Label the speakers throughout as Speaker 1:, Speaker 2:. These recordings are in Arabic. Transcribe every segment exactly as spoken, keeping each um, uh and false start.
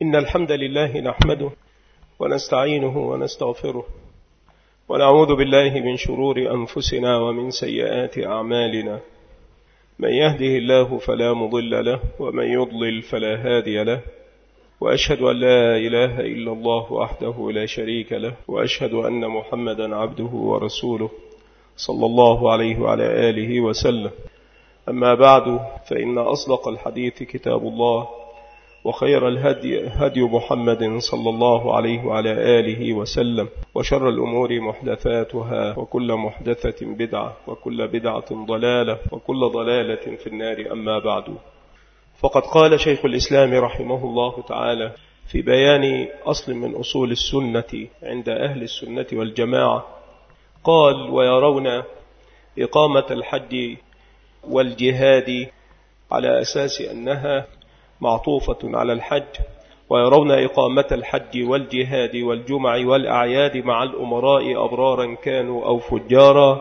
Speaker 1: إن الحمد لله نحمده ونستعينه ونستغفره ونعوذ بالله من شرور أنفسنا ومن سيئات أعمالنا. من يهده الله فلا مضل له ومن يضلل فلا هادي له، وأشهد أن لا إله إلا الله وحده لا شريك له، وأشهد أن محمدا عبده ورسوله صلى الله عليه وعلى آله وسلم. أما بعد، فإن أصدق الحديث كتاب الله، وخير الهدي هدي محمد صلى الله عليه وعلى آله وسلم، وشر الأمور محدثاتها، وكل محدثة بدعة، وكل بدعة ضلالة، وكل ضلالة في النار. أما بعد، فقد قال شيخ الإسلام رحمه الله تعالى في بيان أصل من أصول السنة عند أهل السنة والجماعة، قال: ويرون إقامة الحج والجهاد على أساس أنها معطوفة على الحج، ويرون إقامة الحج والجهاد والجمع والأعياد مع الأمراء أبرارا كانوا أو فجارا.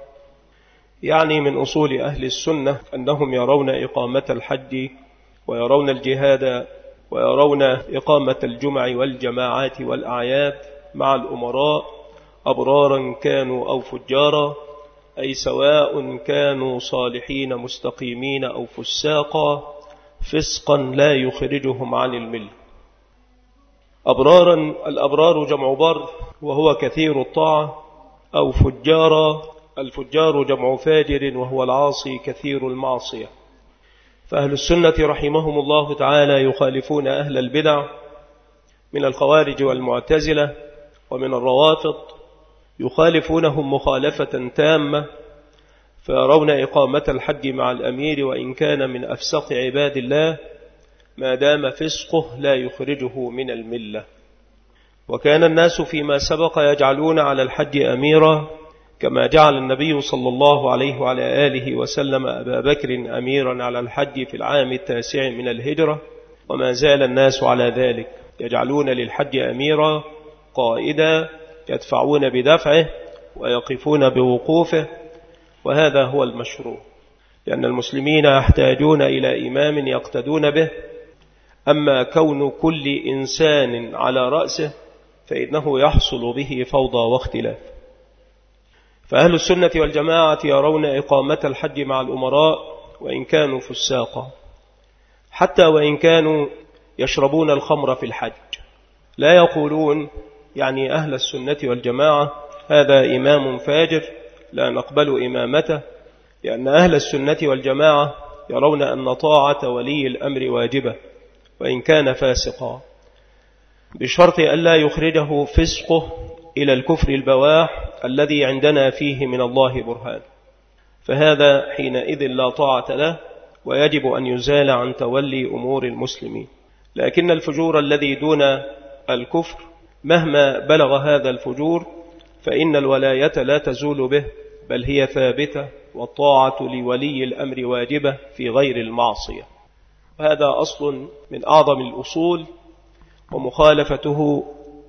Speaker 1: يعني من أصول أهل السنة أنهم يرون إقامة الحج ويرون الجهاد ويرون إقامة الجمع والجماعات والأعياد مع الأمراء أبرارا كانوا أو فجارا، أي سواء كانوا صالحين مستقيمين أو فساقا، فسقا لا يخرجهم عن الملة. أبرارا، الأبرار جمع بر وهو كثير الطاعة، أو فجارا، الفجار جمع فاجر وهو العاصي كثير المعصية. فأهل السنة رحمهم الله تعالى يخالفون أهل البدع من الخوارج والمعتزلة ومن الروافض، يخالفونهم مخالفة تامة، فيرون إقامة الحج مع الأمير وإن كان من أفسق عباد الله ما دام فسقه لا يخرجه من الملة. وكان الناس فيما سبق يجعلون على الحج أميرا، كما جعل النبي صلى الله عليه وعلى آله وسلم أبا بكر أميرا على الحج في العام التاسع من الهجرة، وما زال الناس على ذلك، يجعلون للحج أميرا قائدا يدفعون بدفعه ويقفون بوقوفه، وهذا هو المشروع، لأن المسلمين يحتاجون إلى إمام يقتدون به. أما كون كل إنسان على رأسه فإنه يحصل به فوضى واختلاف. فأهل السنة والجماعة يرون إقامة الحج مع الأمراء وإن كانوا فساقا، حتى وإن كانوا يشربون الخمر في الحج. لا يقولون يعني أهل السنة والجماعة هذا إمام فاجر لا نقبل إمامته، لأن أهل السنة والجماعة يرون أن طاعة ولي الأمر واجبة وإن كان فاسقا، بشرط أن لا يخرجه فسقه إلى الكفر البواح الذي عندنا فيه من الله برهان، فهذا حينئذ لا طاعة له ويجب أن يزال عن تولي أمور المسلمين. لكن الفجور الذي دون الكفر مهما بلغ هذا الفجور فإن الولاية لا تزول به، بل هي ثابتة، والطاعة لولي الأمر واجبة في غير المعصية. وهذا أصل من أعظم الأصول، ومخالفته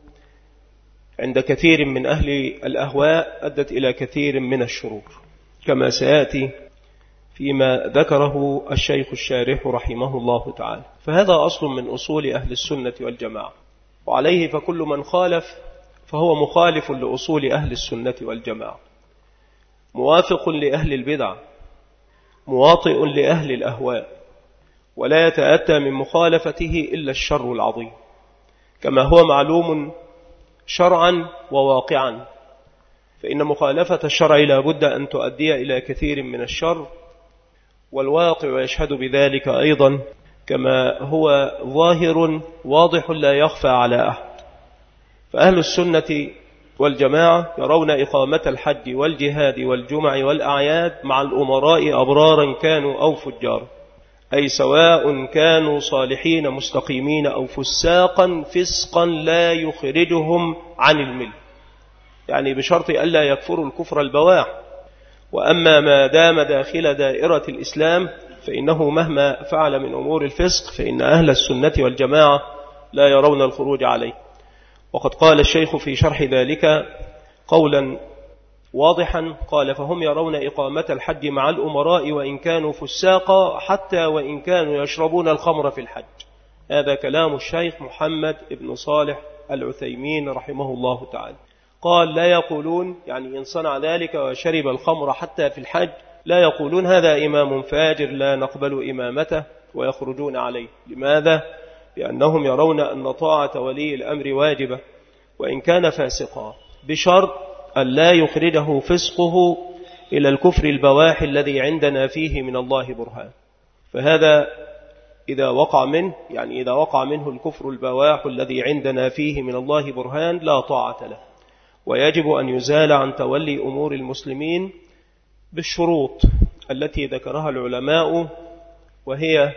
Speaker 1: عند كثير من أهل الأهواء أدت إلى كثير من الشرور، كما سيأتي فيما ذكره الشيخ الشارح رحمه الله تعالى. فهذا أصل من أصول أهل السنة والجماعة، وعليه فكل من خالف فهو مخالف لأصول أهل السنة والجماعة، موافق لأهل البدع، مواطئ لأهل الأهواء، ولا يتأتى من مخالفته إلا الشر العظيم، كما هو معلوم شرعا وواقعا. فإن مخالفة الشرع لا بد أن تؤدي إلى كثير من الشر، والواقع يشهد بذلك أيضا، كما هو ظاهر واضح لا يخفى على أحد. فأهل السنة والجماعة يرون إقامة الحج والجهاد والجمع والأعياد مع الأمراء أبرارا كانوا أو فجارا، أي سواء كانوا صالحين مستقيمين أو فساقا، فسقا لا يخرجهم عن الملة، يعني بشرط ألا يكفروا الكفر البواح. وأما ما دام داخل دائرة الإسلام فإنه مهما فعل من أمور الفسق فإن أهل السنة والجماعة لا يرون الخروج عليه. وقد قال الشيخ في شرح ذلك قولا واضحا، قال: فهم يرون إقامة الحج مع الأمراء وإن كانوا فساقا، حتى وإن كانوا يشربون الخمر في الحج. هذا كلام الشيخ محمد بن صالح العثيمين رحمه الله تعالى. قال لا يقولون، يعني إن صنع ذلك وشرب الخمر حتى في الحج، لا يقولون هذا إمام فاجر لا نقبل إمامته ويخرجون عليه. لماذا؟ لأنهم يرون أن طاعة ولي الأمر واجبة وإن كان فاسقا، بشرط أن لا يخرجه فسقه إلى الكفر البواح الذي عندنا فيه من الله برهان. فهذا إذا وقع منه، يعني إذا وقع منه الكفر البواح الذي عندنا فيه من الله برهان لا طاعة له، ويجب أن يزال عن تولي أمور المسلمين بالشروط التي ذكرها العلماء، وهي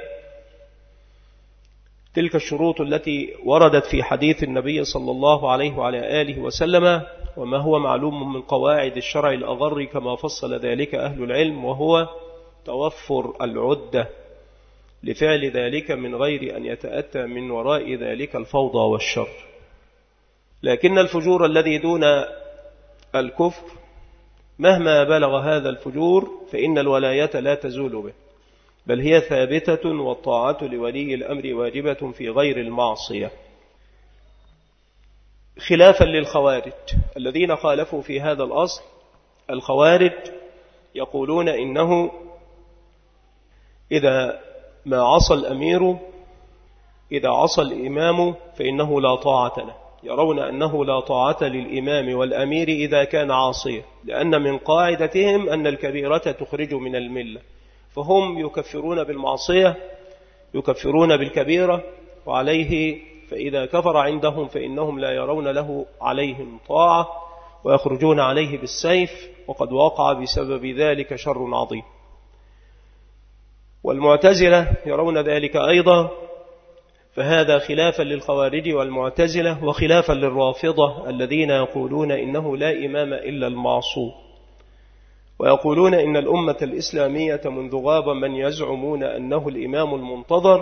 Speaker 1: تلك الشروط التي وردت في حديث النبي صلى الله عليه وعلى آله وسلم، وما هو معلوم من قواعد الشرع الأضر كما فصل ذلك أهل العلم، وهو توفر العدة لفعل ذلك من غير أن يتأتى من وراء ذلك الفوضى والشر. لكن الفجور الذي دون الكفر مهما بلغ هذا الفجور فإن الولاية لا تزول به، بل هي ثابتة، والطاعة لولي الأمر واجبة في غير المعصية، خلافا للخوارج الذين خالفوا في هذا الأصل. الخوارج يقولون إنه إذا ما عصى الأمير، إذا عصى الإمام فإنه لا طاعة له، يرون أنه لا طاعة للإمام والأمير إذا كان عاصيا، لأن من قاعدتهم أن الكبيرة تخرج من الملة، فهم يكفرون بالمعصية يكفرون بالكبيرة، وعليه فإذا كفر عندهم فإنهم لا يرون له عليهم طاعة ويخرجون عليه بالسيف، وقد وقع بسبب ذلك شر عظيم. والمعتزلة يرون ذلك أيضا، فهذا خلافا للخوارج والمعتزلة، وخلافا للرافضة الذين يقولون إنه لا إمام إلا المعصوم، ويقولون إن الأمة الإسلامية منذ غاب من يزعمون أنه الإمام المنتظر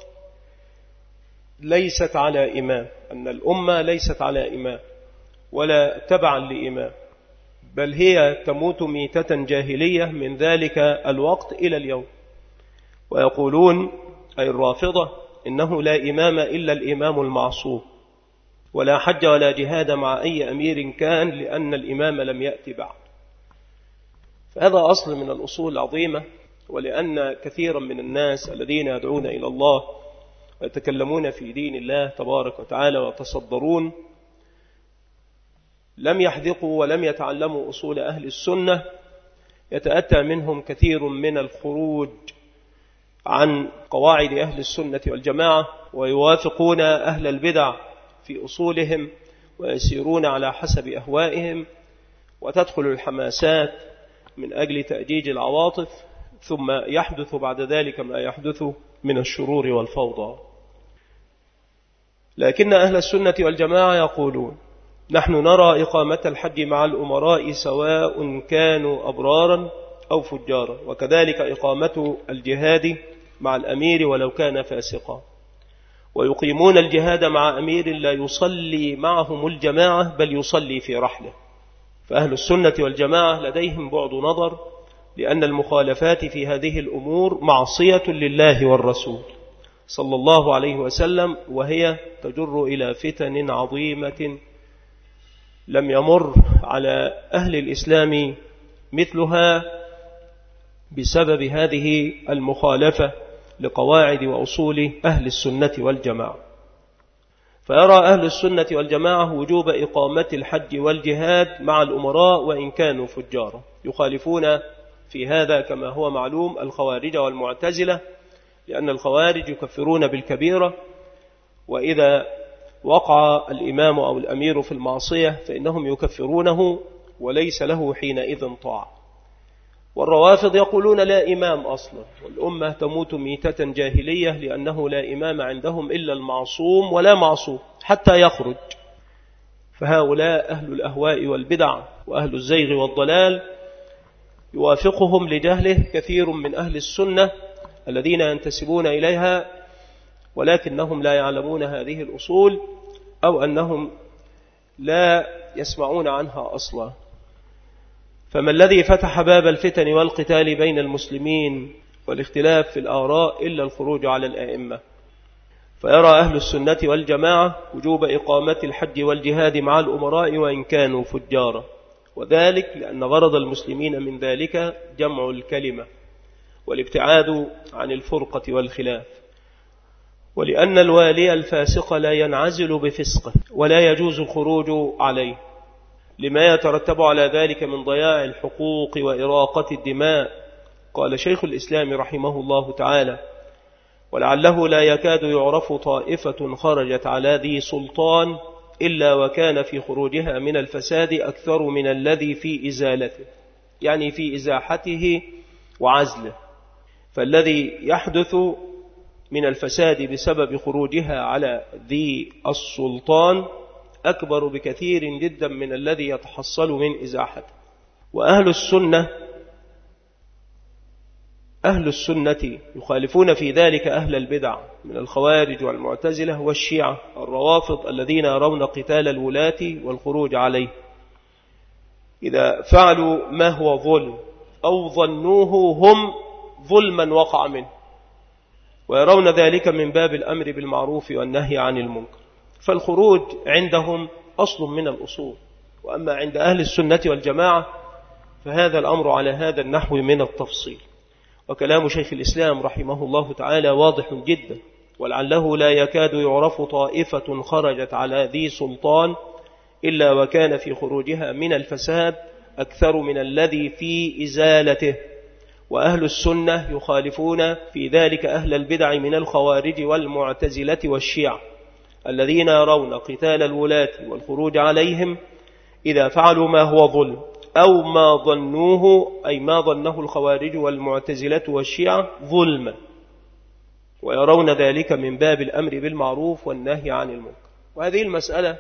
Speaker 1: ليست على إمام، أن الأمة ليست على إمام ولا تبعا لإمام، بل هي تموت ميتة جاهلية من ذلك الوقت إلى اليوم. ويقولون أي الرافضة إنه لا إمام إلا الإمام المعصوم، ولا حج ولا جهاد مع أي أمير كان، لأن الإمام لم يأتي بعد. فهذا أصل من الأصول العظيمة، ولأن كثيرا من الناس الذين يدعون إلى الله ويتكلمون في دين الله تبارك وتعالى وتصدرون لم يحذقوا ولم يتعلموا أصول أهل السنة، يتأتى منهم كثير من الخروج عن قواعد أهل السنة والجماعة، ويوافقون أهل البدع في أصولهم ويسيرون على حسب أهوائهم، وتدخل الحماسات من أجل تأجيج العواطف، ثم يحدث بعد ذلك ما يحدث من الشرور والفوضى. لكن أهل السنة والجماعة يقولون نحن نرى إقامة الحج مع الأمراء سواء كانوا أبرارا أو فجارا، وكذلك إقامة الجهاد مع الأمير ولو كان فاسقا، ويقيمون الجهاد مع أمير لا يصلي معهم الجماعة بل يصلي في رحله. فأهل السنة والجماعة لديهم بعد نظر، لأن المخالفات في هذه الأمور معصية لله والرسول صلى الله عليه وسلم، وهي تجر إلى فتن عظيمة لم يمر على أهل الإسلام مثلها بسبب هذه المخالفة لقواعد وأصول أهل السنة والجماعة. فيرى أهل السنة والجماعة وجوب إقامة الحج والجهاد مع الأمراء وإن كانوا فجارا، يخالفون في هذا كما هو معلوم الخوارج والمعتزلة، لأن الخوارج يكفرون بالكبيرة، وإذا وقع الإمام أو الأمير في المعصية فإنهم يكفرونه وليس له حينئذ طاعة. والروافض يقولون لا إمام أصلا، والأمة تموت ميتة جاهلية، لأنه لا إمام عندهم إلا المعصوم ولا معصوم حتى يخرج. فهؤلاء أهل الأهواء والبدع وأهل الزيغ والضلال يوافقهم لجهله كثير من أهل السنة الذين ينتسبون إليها، ولكنهم لا يعلمون هذه الأصول، أو أنهم لا يسمعون عنها أصلا. فما الذي فتح باب الفتن والقتال بين المسلمين والاختلاف في الآراء إلا الخروج على الآئمة؟ فيرى أهل السنة والجماعة وجوب إقامة الحج والجهاد مع الأمراء وإن كانوا فجارا، وذلك لأن غرض المسلمين من ذلك جمع الكلمة والابتعاد عن الفرقة والخلاف، ولأن الوالي الفاسق لا ينعزل بفسقه ولا يجوز الخروج عليه لما يترتب على ذلك من ضياع الحقوق وإراقة الدماء. قال شيخ الإسلام رحمه الله تعالى: ولعله لا يكاد يعرف طائفة خرجت على ذي سلطان إلا وكان في خروجها من الفساد أكثر من الذي في إزالته، يعني في إزاحته وعزله. فالذي يحدث من الفساد بسبب خروجها على ذي السلطان أكبر بكثير جدا من الذي يتحصل من إزاحته. وأهل السنة أهل السنة يخالفون في ذلك أهل البدع من الخوارج والمعتزلة والشيعة الروافض الذين يرون قتال الولاة والخروج عليه إذا فعلوا ما هو ظلم أو ظنوه هم ظلما وقع منه، ويرون ذلك من باب الأمر بالمعروف والنهي عن المنكر. فالخروج عندهم أصل من الأصول، وأما عند أهل السنة والجماعة فهذا الأمر على هذا النحو من التفصيل. وكلام شيخ الإسلام رحمه الله تعالى واضح جدا: ولعله لا يكاد يعرف طائفة خرجت على ذي سلطان إلا وكان في خروجها من الفساد أكثر من الذي في إزالته. وأهل السنة يخالفون في ذلك أهل البدع من الخوارج والمعتزلة والشيعة الذين يرون قتال الولاة والخروج عليهم إذا فعلوا ما هو ظلم أو ما ظنوه، أي ما ظنه الخوارج والمعتزلة والشيعة ظلما، ويرون ذلك من باب الأمر بالمعروف والنهي عن المنكر. وهذه المسألة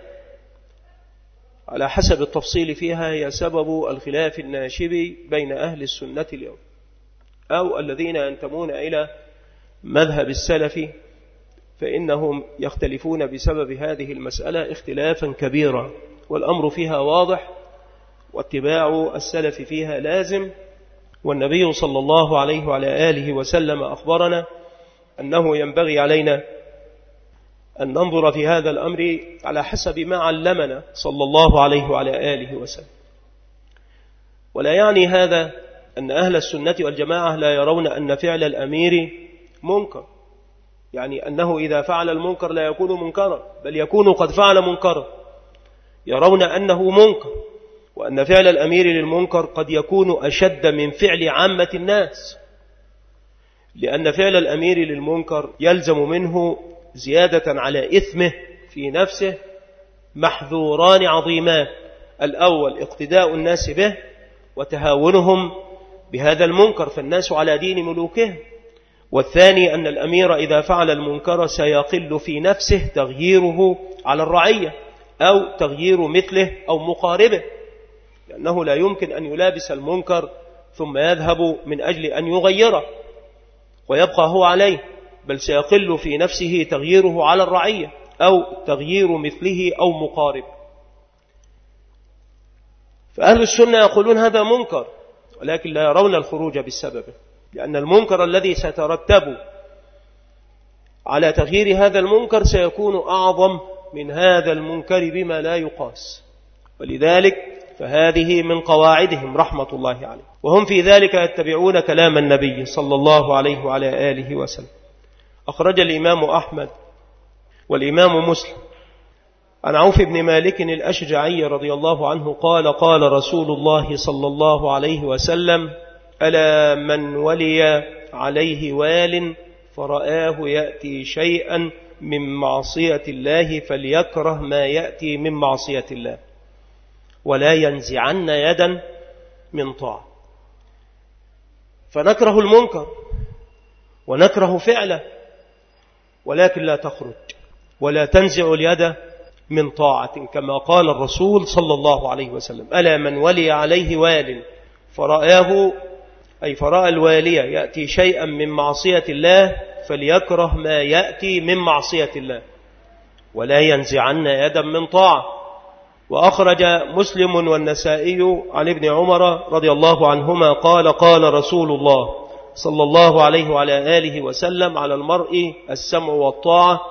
Speaker 1: على حسب التفصيل فيها هي سبب الخلاف الناشب بين أهل السنة اليوم، أو الذين ينتمون إلى مذهب السلف، فإنهم يختلفون بسبب هذه المسألة اختلافا كبيرا، والأمر فيها واضح واتباع السلف فيها لازم. والنبي صلى الله عليه وعلى آله وسلم أخبرنا أنه ينبغي علينا أن ننظر في هذا الأمر على حسب ما علمنا صلى الله عليه وعلى آله وسلم. ولا يعني هذا أن أهل السنة والجماعة لا يرون أن فعل الأمير منكر، يعني أنه إذا فعل المنكر لا يكون منكرا، بل يكون قد فعل منكرا. يرون أنه منكر، وأن فعل الأمير للمنكر قد يكون أشد من فعل عامة الناس، لأن فعل الأمير للمنكر يلزم منه زيادة على إثمه في نفسه محذوران عظيمان: الأول اقتداء الناس به وتهاونهم بهذا المنكر فالناس على دين ملوكهم، والثاني أن الأمير إذا فعل المنكر سيقل في نفسه تغييره على الرعية أو تغيير مثله أو مقاربه، لأنه لا يمكن أن يلابس المنكر ثم يذهب من أجل أن يغيره ويبقى هو عليه، بل سيقل في نفسه تغييره على الرعية أو تغيير مثله أو مقارب. فأهل السنة يقولون هذا منكر، ولكن لا يرون الخروج بالسبب، لأن المنكر الذي سيترتب على تغيير هذا المنكر سيكون أعظم من هذا المنكر بما لا يقاس. ولذلك فهذه من قواعدهم رحمة الله عليه، وهم في ذلك يتبعون كلام النبي صلى الله عليه وعلى آله وسلم. أخرج الإمام أحمد والإمام مسلم عن عوف بن مالك الأشجعي رضي الله عنه قال: قال رسول الله صلى الله عليه وسلم: ألا من ولي عليه وال فرآه يأتي شيئا من معصية الله فليكره ما يأتي من معصية الله ولا ينزعن يدا من طاعة. فنكره المنكر ونكره فعله، ولكن لا تخرج ولا تنزع اليد من طاعة، كما قال الرسول صلى الله عليه وسلم: ألا من ولي عليه وال فرآه، أي فرأى الوالي يأتي شيئا من معصية الله فليكره ما يأتي من معصية الله ولا ينزعن يدا من طاعة. وأخرج مسلم والنسائي عن ابن عمر رضي الله عنهما قال: قال رسول الله صلى الله عليه وعلى آله وسلم: على المرء السمع والطاعة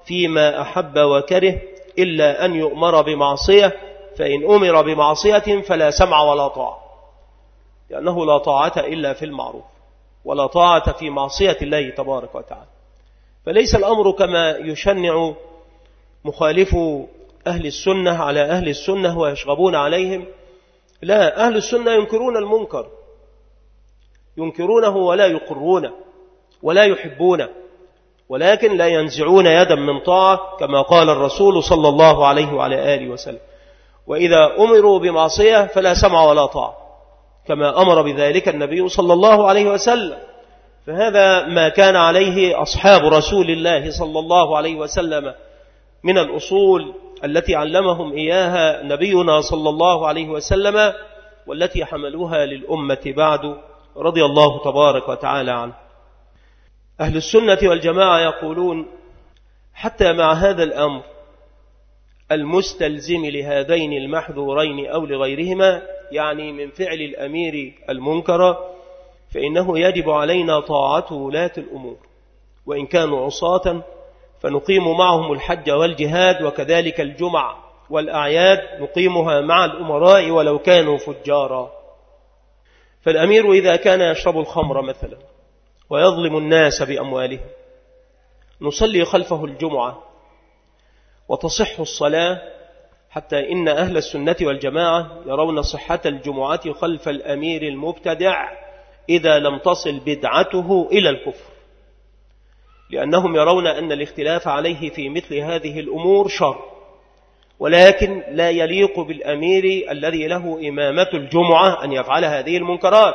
Speaker 1: فيما أحب وكره إلا أن يؤمر بمعصية، فإن أمر بمعصية فلا سمع ولا طاعة، لأنه لا طاعة إلا في المعروف، ولا طاعة في معصية الله تبارك وتعالى. فليس الأمر كما يشنع مخالف أهل السنة على أهل السنة ويشغبون عليهم. لا، أهل السنة ينكرون المنكر، ينكرونه ولا يقرونه ولا يحبونه، ولكن لا ينزعون يدا من طاعة كما قال الرسول صلى الله عليه وعلى آله وسلم. وإذا أمروا بمعصية فلا سمع ولا طاعة كما أمر بذلك النبي صلى الله عليه وسلم. فهذا ما كان عليه أصحاب رسول الله صلى الله عليه وسلم من الأصول التي علمهم إياها نبينا صلى الله عليه وسلم، والتي حملوها للأمة بعد، رضي الله تبارك وتعالى عنه. أهل السنة والجماعة يقولون حتى مع هذا الأمر المستلزم لهذين المحذورين أو لغيرهما، يعني من فعل الأمير المنكر، فإنه يجب علينا طاعة ولاة الأمور، وإن كانوا عصاة فنقيم معهم الحج والجهاد، وكذلك الجمع والأعياد نقيمها مع الأمراء ولو كانوا فجارا. فالأمير إذا كان يشرب الخمر مثلا ويظلم الناس بأموالهم، نصلي خلفه الجمعة وتصح الصلاة، حتى إن أهل السنة والجماعة يرون صحة الجمعة خلف الأمير المبتدع إذا لم تصل بدعته إلى الكفر، لأنهم يرون أن الاختلاف عليه في مثل هذه الأمور شر، ولكن لا يليق بالأمير الذي له إمامة الجمعة أن يفعل هذه المنكرات،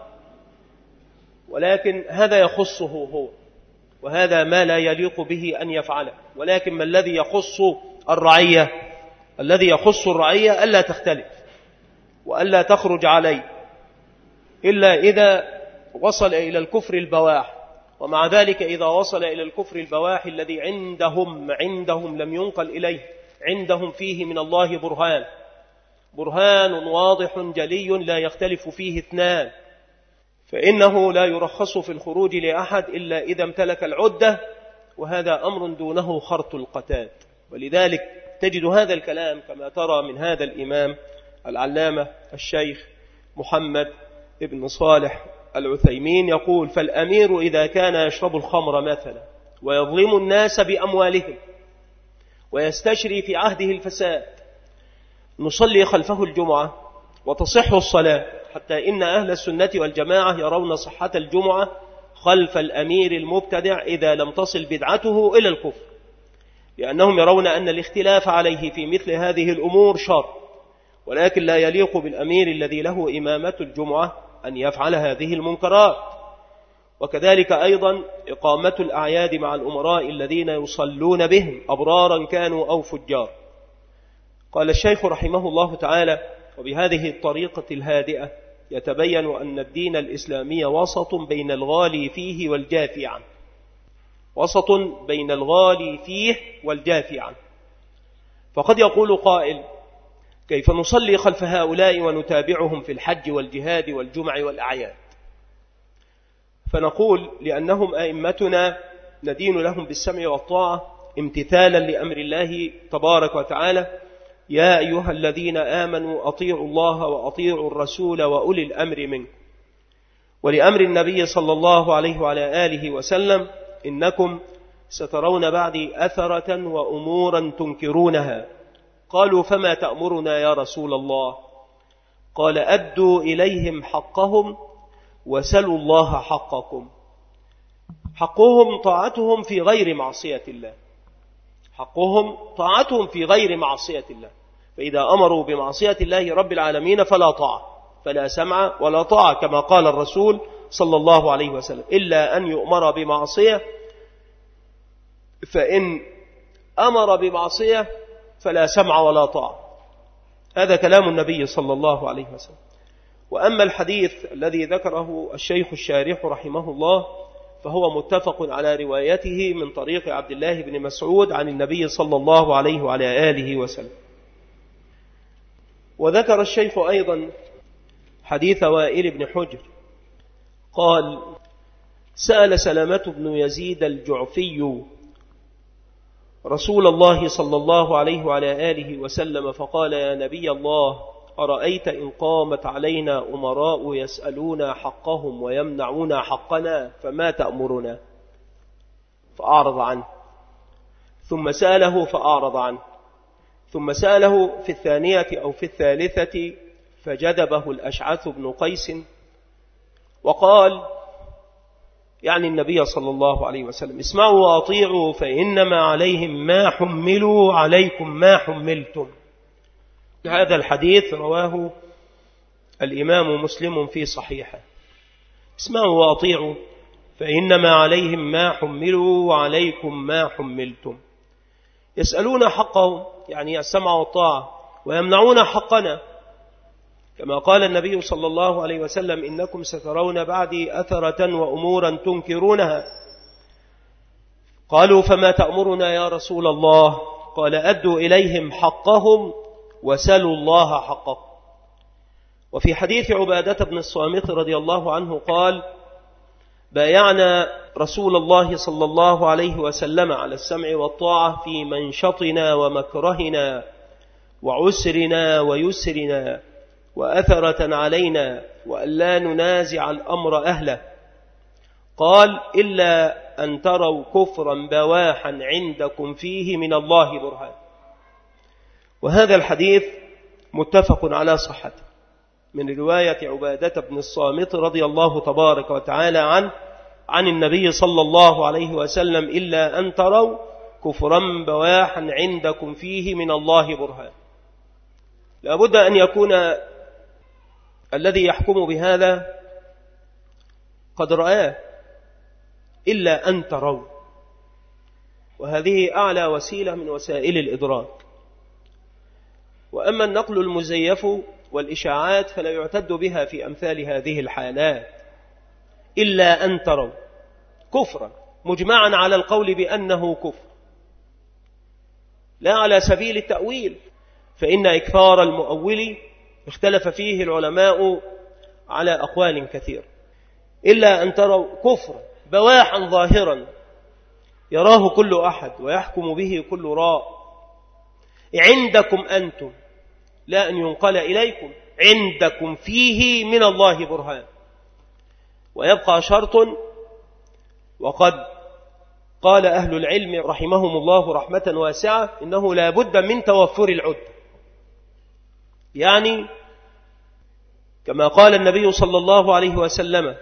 Speaker 1: ولكن هذا يخصه هو، وهذا ما لا يليق به أن يفعله. ولكن ما الذي يخص الرعية؟ الذي يخص الرعية ألا تختلف وألا تخرج عليه إلا إذا وصل إلى الكفر البواح. ومع ذلك إذا وصل إلى الكفر البواح الذي عندهم عندهم لم ينقل إليه، عندهم فيه من الله برهان برهان واضح جلي لا يختلف فيه اثنان، فإنه لا يرخص في الخروج لأحد إلا إذا امتلك العدة، وهذا أمر دونه خرط القتاد. ولذلك تجد هذا الكلام كما ترى من هذا الإمام العلامة الشيخ محمد ابن صالح العثيمين يقول: فالأمير إذا كان يشرب الخمر مثلا ويظلم الناس بأموالهم ويستشري في عهده الفساد، نصلي خلفه الجمعة وتصح الصلاة، حتى إن أهل السنة والجماعة يرون صحة الجمعة خلف الأمير المبتدع إذا لم تصل بدعته إلى الكفر، لأنهم يرون أن الاختلاف عليه في مثل هذه الأمور شر، ولكن لا يليق بالأمير الذي له إمامة الجمعة أن يفعل هذه المنكرات. وكذلك أيضا إقامة الأعياد مع الأمراء الذين يصلون بهم أبرارا كانوا أو فجار. قال الشيخ رحمه الله تعالى: وبهذه الطريقة الهادئة يتبين أن الدين الإسلامي وسط بين الغالي فيه والجافي عنه، وسط بين الغالي فيه والجافي عنه. فقد يقول قائل: كيف نصلي خلف هؤلاء ونتابعهم في الحج والجهاد والجمع والأعياد؟ فنقول: لأنهم أئمتنا ندين لهم بالسمع والطاعة امتثالا لأمر الله تبارك وتعالى: يا أيها الذين آمنوا أطيعوا الله وأطيعوا الرسول وأولي الأمر منكم. ولأمر النبي صلى الله عليه وعلى آله وسلم: إنكم سترون بعدي أثرة وأمورا تنكرونها. قالوا: فما تأمرنا يا رسول الله؟ قال: أدوا إليهم حقهم وسلوا الله حقكم. حقهم طاعتهم في غير معصية الله، حقهم طاعتهم في غير معصية الله. فإذا أمروا بمعصية الله رب العالمين فلا طاعة، فلا سمع ولا طاعة، كما قال الرسول صلى الله عليه وسلم: إلا أن يؤمر بمعصية، فإن أمر بمعصية فلا سمع ولا طاعة. هذا كلام النبي صلى الله عليه وسلم. وأما الحديث الذي ذكره الشيخ الشارح رحمه الله فهو متفق على روايته من طريق عبد الله بن مسعود عن النبي صلى الله عليه وعلى آله وسلم. وذكر الشيخ أيضا حديث وائل بن حجر قال: سأل سلامة بن يزيد الجعفي رسول الله صلى الله عليه وعلى آله وسلم فقال: يا نبي الله، أرأيت إن قامت علينا أمراء يسألون حقهم ويمنعون حقنا فما تأمرنا؟ فأعرض عنه، ثم سأله فأعرض عنه، ثم سأله في الثانية أو في الثالثة فجذبه الأشعث بن قيس وقال، يعني النبي صلى الله عليه وسلم: اسمعوا وأطيعوا فإنما عليهم ما حملوا عليكم ما حملتم. هذا الحديث رواه الإمام مسلم في صحيحه. اسمعوا وأطيعوا فإنما عليهم ما حملوا وعليكم ما حملتم. يسألون حقهم، يعني السمع والطاعة، ويمنعون حقنا، كما قال النبي صلى الله عليه وسلم: إنكم سترون بعدي أثرة وأمورا تنكرونها. قالوا: فما تأمرنا يا رسول الله؟ قال: أدوا إليهم حقهم وسلوا الله حقهم. وفي حديث عبادة بن الصامت رضي الله عنه قال: بايعنا رسول الله صلى الله عليه وسلم على السمع والطاعة في منشطنا ومكرهنا وعسرنا ويسرنا وأثرة علينا، وألا ننازع الأمر أهله. قال: إلا أن تروا كفرا بواحا عندكم فيه من الله برهان. وهذا الحديث متفق على صحته من رواية عبادة بن الصامت رضي الله تبارك وتعالى عنه عن النبي صلى الله عليه وسلم: إلا أن تروا كفرا بواحا عندكم فيه من الله برهان. لابد أن يكون الذي يحكم بهذا قد رآه، إلا أن تروا، وهذه أعلى وسيلة من وسائل الإدراك. وأما النقل المزيف والإشاعات فلا يعتد بها في أمثال هذه الحالات. إلا أن تروا كفرا مجمعا على القول بأنه كفر، لا على سبيل التأويل، فإن إكثار المؤول اختلف فيه العلماء على أقوال كثير. إلا أن تروا كفرا بواحا ظاهرا يراه كل أحد ويحكم به كل راء عندكم أنتم، لا أن ينقل إليكم، عندكم فيه من الله برهان. ويبقى شرط، وقد قال أهل العلم رحمهم الله رحمة واسعة إنه لا بد من توفر العدة، يعني كما قال النبي صلى الله عليه وسلم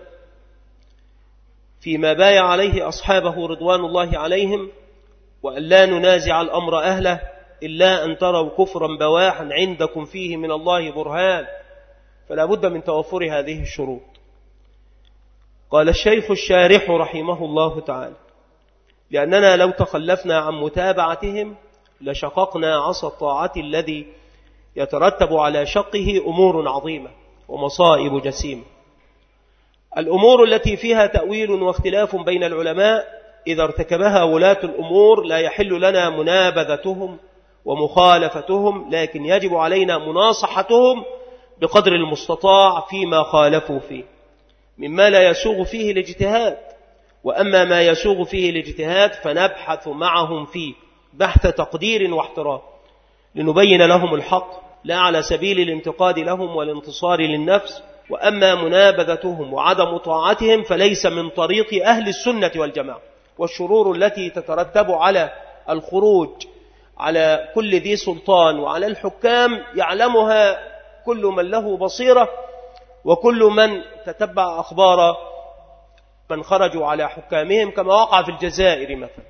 Speaker 1: فيما بايع عليه أصحابه رضوان الله عليهم: وأن لا ننازع الأمر أهله إلا أن تروا كفرا بواحا عندكم فيه من الله برهان. فلا بد من توفر هذه الشروط. قال الشيخ الشارح رحمه الله تعالى: لأننا لو تخلفنا عن متابعتهم لشققنا عصا الطاعة الذي يترتب على شقه أمور عظيمة ومصائب جسيمة. الأمور التي فيها تأويل واختلاف بين العلماء إذا ارتكبها ولاة الأمور لا يحل لنا منابذتهم ومخالفتهم، لكن يجب علينا مناصحتهم بقدر المستطاع فيما خالفوا فيه مما لا يسوغ فيه الاجتهاد. وأما ما يسوغ فيه الاجتهاد فنبحث معهم فيه بحث تقدير واحترام لنبين لهم الحق، لا على سبيل الانتقاد لهم والانتصار للنفس. وأما منابذتهم وعدم طاعتهم فليس من طريق أهل السنة والجماعة. والشرور التي تترتب على الخروج على كل ذي سلطان وعلى الحكام يعلمها كل من له بصيرة، وكل من تتبع أخبار من خرجوا على حكامهم، كما وقع في الجزائر مثلا،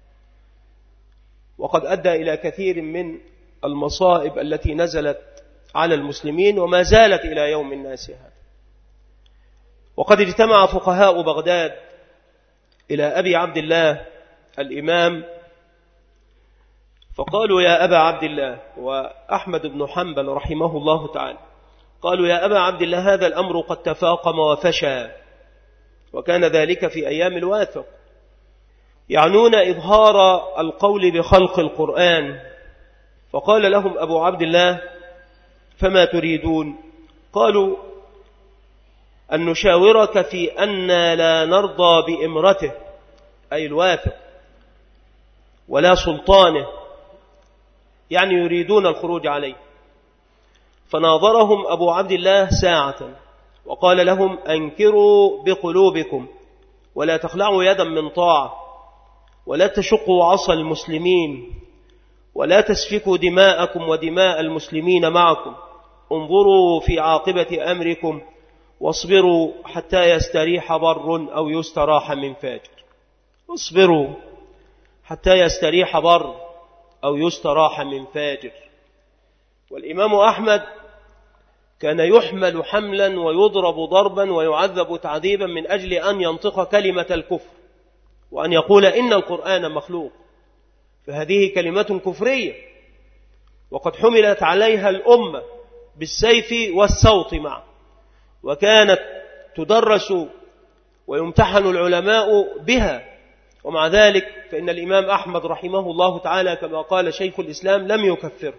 Speaker 1: وقد أدى إلى كثير من المصائب التي نزلت على المسلمين وما زالت إلى يوم الناس هذا. وقد اجتمع فقهاء بغداد إلى أبي عبد الله الإمام فقالوا: يا أبا عبد الله، وأحمد بن حنبل رحمه الله تعالى، قالوا: يا أبا عبد الله، هذا الأمر قد تفاقم وفشى، وكان ذلك في أيام الواثق، يعنون إظهار القول بخلق القرآن. فقال لهم أبو عبد الله: فما تريدون؟ قالوا: أن نشاورك في أن لا نرضى بإمرته، أي الواثق، ولا سلطانه، يعني يريدون الخروج عليه. فناظرهم أبو عبد الله ساعة وقال لهم: أنكروا بقلوبكم ولا تخلعوا يدا من طاعة، ولا تشقوا عصا المسلمين، ولا تسفكوا دماءكم ودماء المسلمين معكم، انظروا في عاقبة أمركم واصبروا حتى يستريح بر أو يستراح من فاجر. اصبروا حتى يستريح بر أو يستراح من فاجر. والإمام أحمد كان يحمل حملا ويضرب ضربا ويعذب تعذيبا من أجل أن ينطق كلمة الكفر وأن يقول إن القرآن مخلوق، فهذه كلمة كفرية، وقد حملت عليها الأمة بالسيف والصوت معا، وكانت تدرس ويمتحن العلماء بها. ومع ذلك فإن الإمام أحمد رحمه الله تعالى كما قال شيخ الإسلام لم يكفرهم،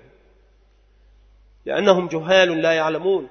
Speaker 1: لأنهم جهال لا يعلمون،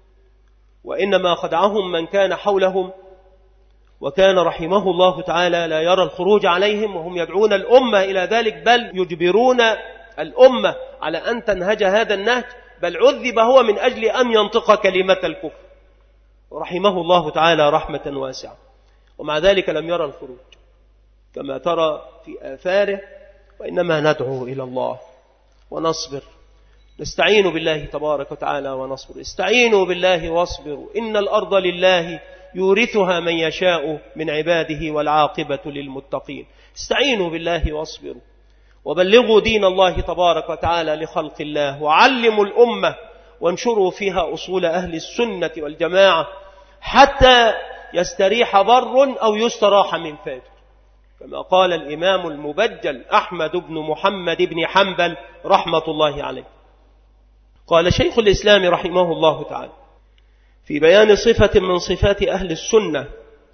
Speaker 1: وإنما خدعهم من كان حولهم، وكان رحمه الله تعالى لا يرى الخروج عليهم وهم يدعون الأمة إلى ذلك، بل يجبرون الأمة على أن تنهج هذا النهج، بل عذب هو من أجل أن ينطق كلمة الكفر، رحمه الله تعالى رحمة واسعة. ومع ذلك لم يرى الخروج كما ترى في آثاره. وإنما ندعو إلى الله ونصبر، نستعين بالله تبارك وتعالى ونصبر. استعينوا بالله واصبروا، إن الأرض لله يورثها من يشاء من عباده والعاقبة للمتقين. استعينوا بالله واصبروا، وبلغوا دين الله تبارك وتعالى لخلق الله، وعلموا الأمة وانشروا فيها أصول أهل السنة والجماعة حتى يستريح بر أو يستراح من فاجر، كما قال الإمام المبجل أحمد بن محمد بن حنبل رحمة الله عليه. قال شيخ الإسلام رحمه الله تعالى في بيان صفة من صفات أهل السنة،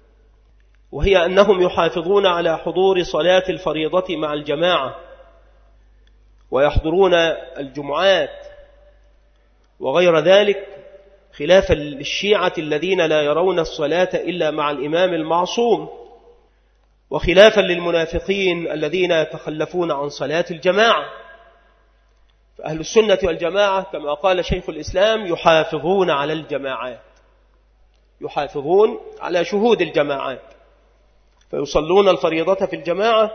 Speaker 1: وهي أنهم يحافظون على حضور صلاة الفريضة مع الجماعة، ويحضرون الجمعات وغير ذلك، خلافا للشيعة الذين لا يرون الصلاة إلا مع الإمام المعصوم، وخلافا للمنافقين الذين يتخلفون عن صلاة الجماعة. فأهل السنة والجماعة كما قال شيخ الإسلام يحافظون على الجماعات، يحافظون على شهود الجماعات، فيصلون الفريضة في الجماعة،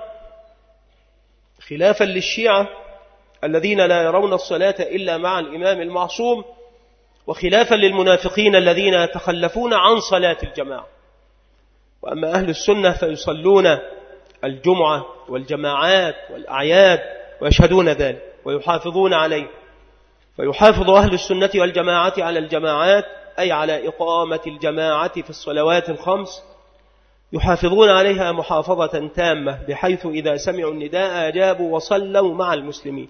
Speaker 1: خلافا للشيعة الذين لا يرون الصلاة إلا مع الإمام المعصوم، وخلافا للمنافقين الذين يتخلفون عن صلاة الجماعة. وأما أهل السنة فيصلون الجمعة والجماعات والأعياد ويشهدون ذلك ويحافظون عليه. فيحافظ أهل السنة والجماعة على الجماعات، أي على إقامة الجماعة في الصلوات الخمس، يحافظون عليها محافظة تامة، بحيث إذا سمعوا النداء أجابوا وصلوا مع المسلمين.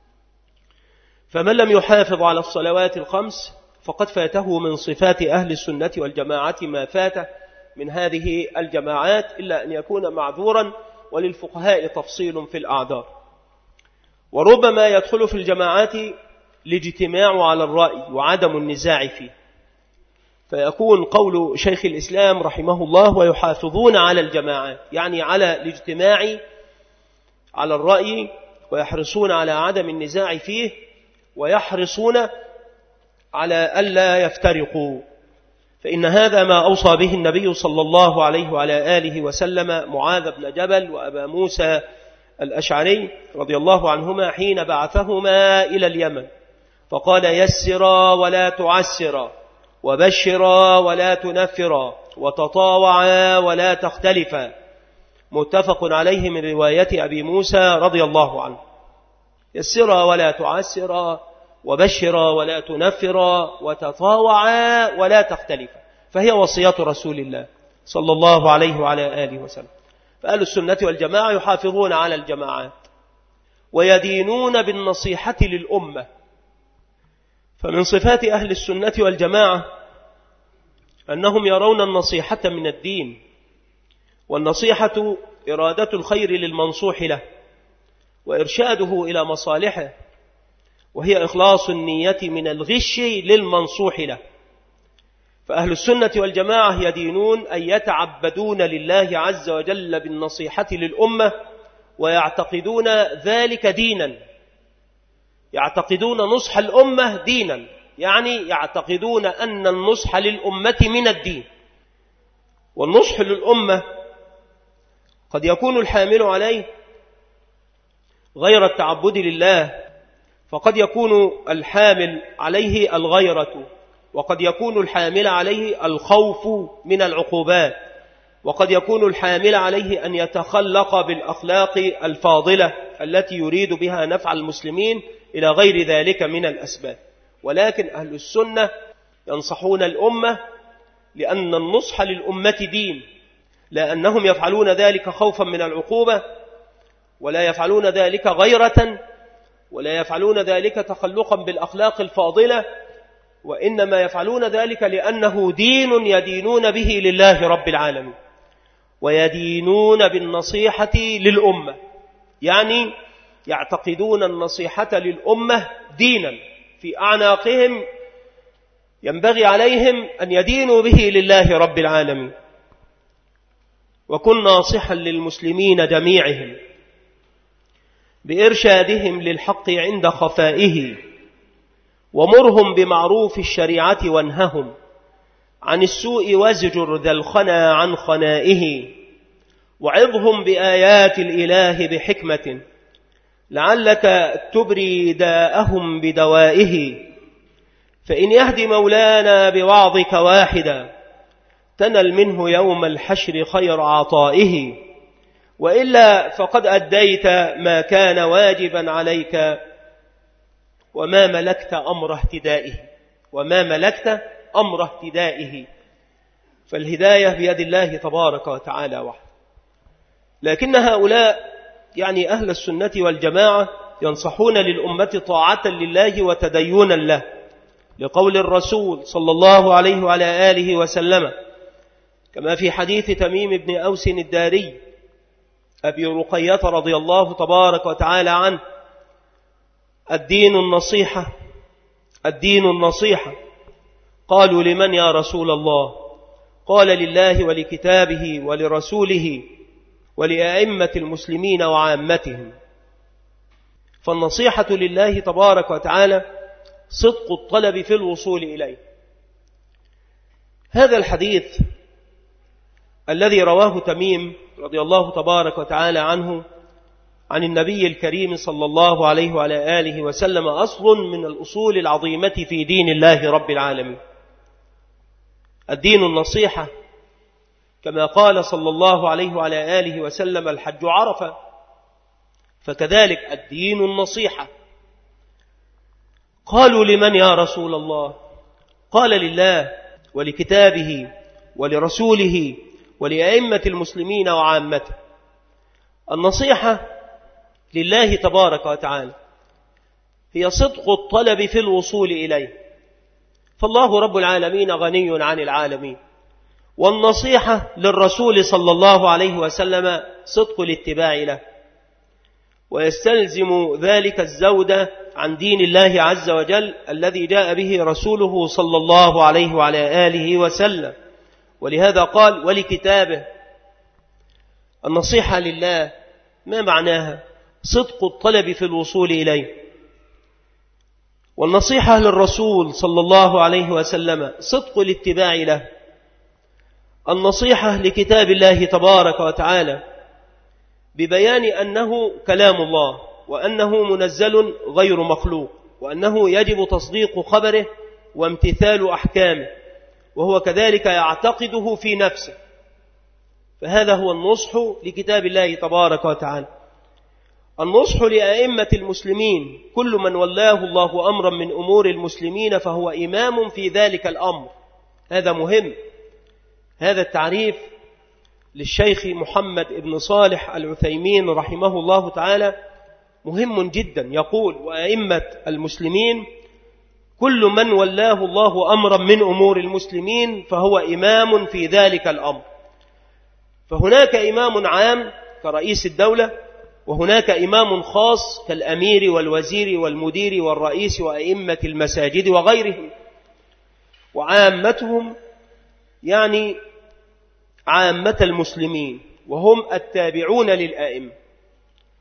Speaker 1: فمن لم يحافظ على الصلوات الخمس فقد فاته من صفات أهل السنة والجماعة ما فاته من هذه الجماعات، إلا أن يكون معذورا، وللفقهاء تفصيل في الأعذار. وربما يدخل في الجماعات الاجتماع على الرأي وعدم النزاع فيه، فيكون قول شيخ الإسلام رحمه الله ويحافظون على الجماعات، يعني على الاجتماع على الرأي، ويحرصون على عدم النزاع فيه، ويحرصون على ألا يفترقوا. فإن هذا ما أوصى به النبي صلى الله عليه وعلى آله وسلم معاذ بن جبل وأبا موسى الأشعري رضي الله عنهما حين بعثهما إلى اليمن، فقال: يسرا ولا تعسرا، وبشرا ولا تنفرا، وتطاوعا ولا تختلفا. متفق عليه من رواية أبي موسى رضي الله عنه. يسرا ولا تعسرا، وبشرا ولا تنفرا، وتطاوعا ولا تختلفا، فهي وصية رسول الله صلى الله عليه وعلى آله وسلم. فأهل السنة والجماعة يحافظون على الجماعات، ويدينون بالنصيحة للأمة. فمن صفات أهل السنة والجماعة أنهم يرون النصيحة من الدين، والنصيحة إرادة الخير للمنصوح له وإرشاده إلى مصالحه، وهي إخلاص النية من الغش للمنصوح له. فأهل السنة والجماعة يدينون أن يتعبدون لله عز وجل بالنصيحة للأمة،
Speaker 2: ويعتقدون ذلك دينا، يعتقدون نصح الأمة دينا، يعني يعتقدون أن النصح للأمة من الدين. والنصح للأمة قد يكون الحامل عليه غير التعبد لله، فقد يكون الحامل عليه الغيرة، وقد يكون الحامل عليه الخوف من العقوبات، وقد يكون الحامل عليه أن يتخلق بالأخلاق الفاضلة التي يريد بها نفع المسلمين إلى غير ذلك من الأسباب. ولكن أهل السنة ينصحون الأمة لأن النصح للأمة دين، لأنهم يفعلون ذلك خوفا من العقوبة، ولا يفعلون ذلك غيرة، ولا يفعلون ذلك تخلقا بالأخلاق الفاضلة، وإنما يفعلون ذلك لأنه دين يدينون به لله رب العالمين، ويدينون بالنصيحة للأمة، يعني يعتقدون النصيحة للأمة دينا في أعناقهم ينبغي عليهم أن يدينوا به لله رب العالمين. وكن ناصحا للمسلمين جميعهم بإرشادهم للحق عند خفائه، ومرهم بمعروف الشريعة وانههم عن السوء وازجر ذا الخنا عن خنائه، وعظهم بآيات الإله بحكمة لعلك تبري داءهم بدوائه، فإن يهدي مولانا بوعظك واحدا تنل منه يوم الحشر خير عطائه، وإلا فقد أديت ما كان واجبا عليك وما ملكت أمر اهتدائه، وما ملكت أمر اهتدائه. فالهداية بيد الله تبارك وتعالى وحده. لكن هؤلاء يعني أهل السنة والجماعة ينصحون للأمة طاعة لله وتدينا له، لقول الرسول صلى الله عليه وعلى آله وسلم كما في حديث تميم بن أوس الداري أبي رقية رضي الله تبارك وتعالى عنه: الدين النصيحة، الدين النصيحة. قالوا: لمن يا رسول الله؟ قال: لله ولكتابه ولرسوله ولأئمة المسلمين وعامتهم. فالنصيحة لله تبارك وتعالى صدق الطلب في الوصول إليه. هذا الحديث الذي رواه تميم رضي الله تبارك وتعالى عنه عن النبي الكريم صلى الله عليه وعلى آله وسلم أصل من الأصول العظيمة في دين الله رب العالمين. الدين النصيحة، كما قال صلى الله عليه وعلى آله وسلم: الحج عرفة. فكذلك الدين النصيحة. قالوا: لمن يا رسول الله؟ قال: لله ولكتابه ولرسوله ولأئمة المسلمين وعامته. النصيحة لله تبارك وتعالى هي صدق الطلب في الوصول إليه، فالله رب العالمين غني عن العالمين. والنصيحة للرسول صلى الله عليه وسلم صدق الاتباع له، ويستلزم ذلك الزود عن دين الله عز وجل الذي جاء به رسوله صلى الله عليه وعلى آله وسلم. ولهذا قال: ولكتابه. النصيحة لله ما معناها؟ صدق الطلب في الوصول إليه. والنصيحة للرسول صلى الله عليه وسلم صدق الاتباع له. النصيحة لكتاب الله تبارك وتعالى ببيان أنه كلام الله، وأنه منزل غير مخلوق، وأنه يجب تصديق خبره وامتثال أحكامه، وهو كذلك يعتقده في نفسه. فهذا هو النصح لكتاب الله تبارك وتعالى. النصح لأئمة المسلمين، كل من ولاه الله أمرا من أمور المسلمين فهو إمام في ذلك الأمر. هذا مهم. هذا التعريف للشيخ محمد بن صالح العثيمين رحمه الله تعالى مهم جدا. يقول: وأئمة المسلمين كل من ولاه الله أمرا من أمور المسلمين فهو إمام في ذلك الأمر. فهناك إمام عام كرئيس الدولة، وهناك إمام خاص كالأمير والوزير والمدير والرئيس وأئمة المساجد وغيرهم. وعامتهم يعني عامة المسلمين، وهم التابعون للآئمة.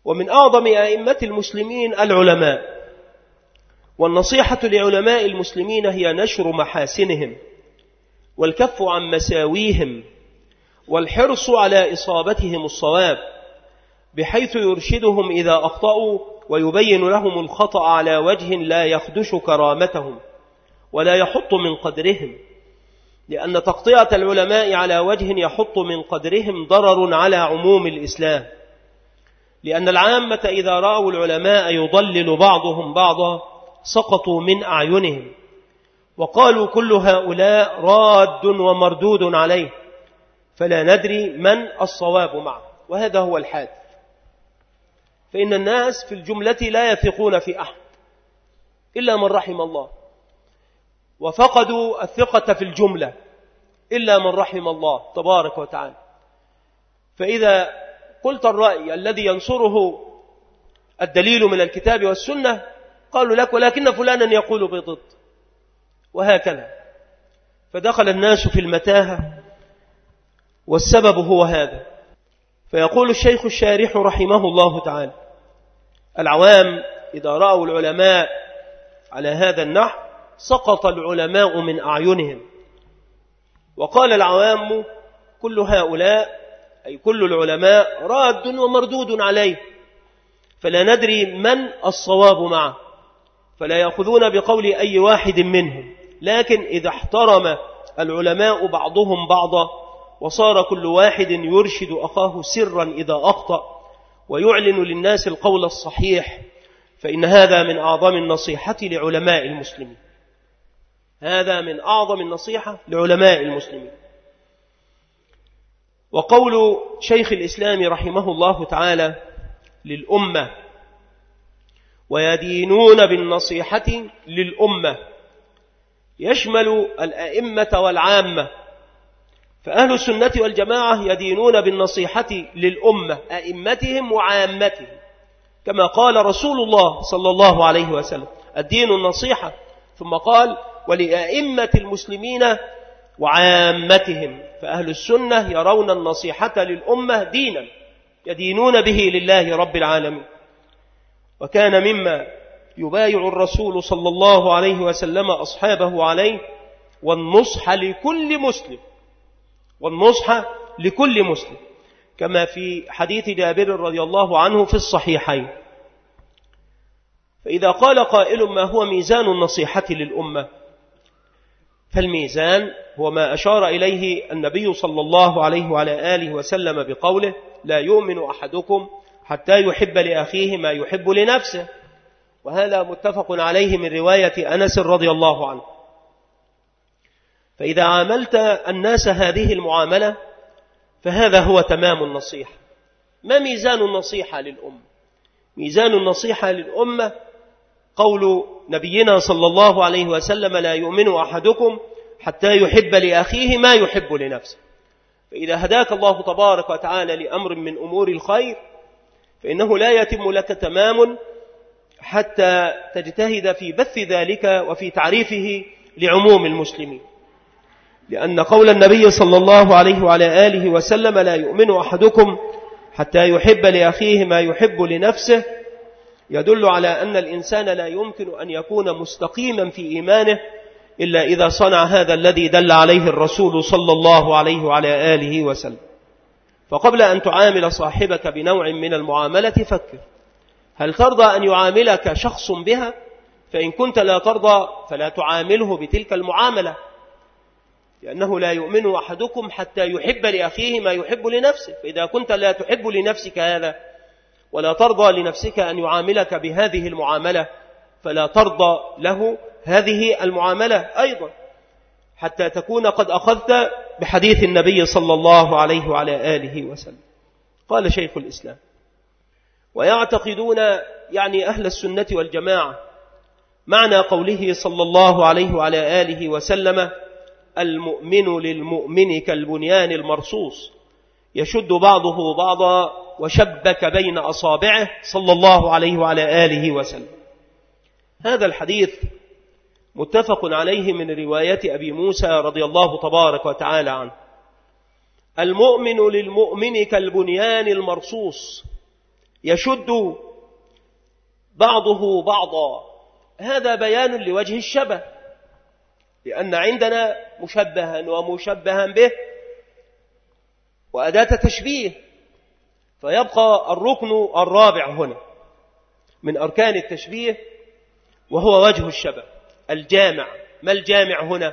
Speaker 2: ومن أعظم أئمة المسلمين العلماء، والنصيحة لعلماء المسلمين هي نشر محاسنهم والكف عن مساويهم والحرص على إصابتهم الصواب، بحيث يرشدهم إذا أخطأوا ويبين لهم الخطأ على وجه لا يخدش كرامتهم ولا يحط من قدرهم، لأن تقطيعة العلماء على وجه يحط من قدرهم ضرر على عموم الإسلام، لأن العامة إذا رأوا العلماء يضلل بعضهم بعضا سقطوا من أعينهم وقالوا كل هؤلاء راد ومردود عليه، فلا ندري من الصواب معه. وهذا هو الحادث، فإن الناس في الجملة لا يثقون في أحد إلا من رحم الله، وفقدوا الثقة في الجملة إلا من رحم الله تبارك وتعالى. فإذا قلت الرأي الذي ينصره الدليل من الكتاب والسنة قالوا لك ولكن فلانا يقول بضد، وهكذا. فدخل الناس في المتاهة، والسبب هو هذا. فيقول الشيخ الشارح رحمه الله تعالى: العوام إذا رأوا العلماء على هذا النحو سقط العلماء من أعينهم، وقال العوام كل هؤلاء أي كل العلماء راد ومردود عليه، فلا ندري من الصواب معه، فلا يأخذون بقول أي واحد منهم. لكن إذا احترم العلماء بعضهم بعضا وصار كل واحد يرشد أخاه سرا إذا أخطأ ويعلن للناس القول الصحيح، فإن هذا من أعظم النصيحة لعلماء المسلمين. هذا من أعظم النصيحة لعلماء المسلمين. وقول شيخ الإسلام رحمه الله تعالى للأمة: ويدينون بالنصيحة للأمة، يشمل الأئمة والعامة. فأهل السنة والجماعة يدينون بالنصيحة للأمة، أئمتهم وعامتهم، كما قال رسول الله صلى الله عليه وسلم: الدين النصيحة. ثم قال: ولأئمة المسلمين وعامتهم. فأهل السنة يرون النصيحة للأمة دينا يدينون به لله رب العالمين. وكان مما يبايع الرسول صلى الله عليه وسلم أصحابه عليه والنصح لكل مسلم، والنصح لكل مسلم، كما في حديث جابر رضي الله عنه في الصحيحين. فإذا قال قائل: ما هو ميزان النصيحة للأمة؟ فالميزان هو ما أشار إليه النبي صلى الله عليه وعلى آله وسلم بقوله: لا يؤمن أحدكم حتى يحب لأخيه ما يحب لنفسه. وهذا متفق عليه من رواية أنس رضي الله عنه. فإذا عاملت الناس هذه المعاملة فهذا هو تمام النصيحة. ما ميزان النصيحة للأمة؟ ميزان النصيحة للأمة قول نبينا صلى الله عليه وسلم: لا يؤمن أحدكم حتى يحب لأخيه ما يحب لنفسه. فإذا هداك الله تبارك وتعالى لأمر من أمور الخير فإنه لا يتم لك تمام حتى تجتهد في بث ذلك وفي تعريفه لعموم المسلمين، لأن قول النبي صلى الله عليه وعلى آله وسلم: لا يؤمن أحدكم حتى يحب لأخيه ما يحب لنفسه، يدل على أن الإنسان لا يمكن أن يكون مستقيما في إيمانه إلا إذا صنع هذا الذي دل عليه الرسول صلى الله عليه وعلى آله وسلم. فقبل أن تعامل صاحبك بنوع من المعاملة فكر: هل ترضى أن يعاملك شخص بها؟ فإن كنت لا ترضى فلا تعامله بتلك المعاملة، لأنه لا يؤمن أحدكم حتى يحب لأخيه ما يحب لنفسه. فإذا كنت لا تحب لنفسك هذا ولا ترضى لنفسك أن يعاملك بهذه المعاملة فلا ترضى له هذه المعاملة أيضا، حتى تكون قد أخذت بحديث النبي صلى الله عليه وعلى آله وسلم. قال شيخ الإسلام: ويعتقدون يعني أهل السنة والجماعة معنى قوله صلى الله عليه وعلى آله وسلم: المؤمن للمؤمن كالبنيان المرصوص يشد بعضه بعضا وشبك بين أصابعه صلى الله عليه وعلى آله وسلم. هذا الحديث متفق عليه من رواية أبي موسى رضي الله تبارك وتعالى عنه: المؤمن للمؤمن كالبنيان المرصوص يشد بعضه بعضا. هذا بيان لوجه الشبه، لأن عندنا مشبها ومشبها به وأداة تشبيه، فيبقى الركن الرابع هنا من أركان التشبيه وهو وجه الشبه الجامع. ما الجامع هنا؟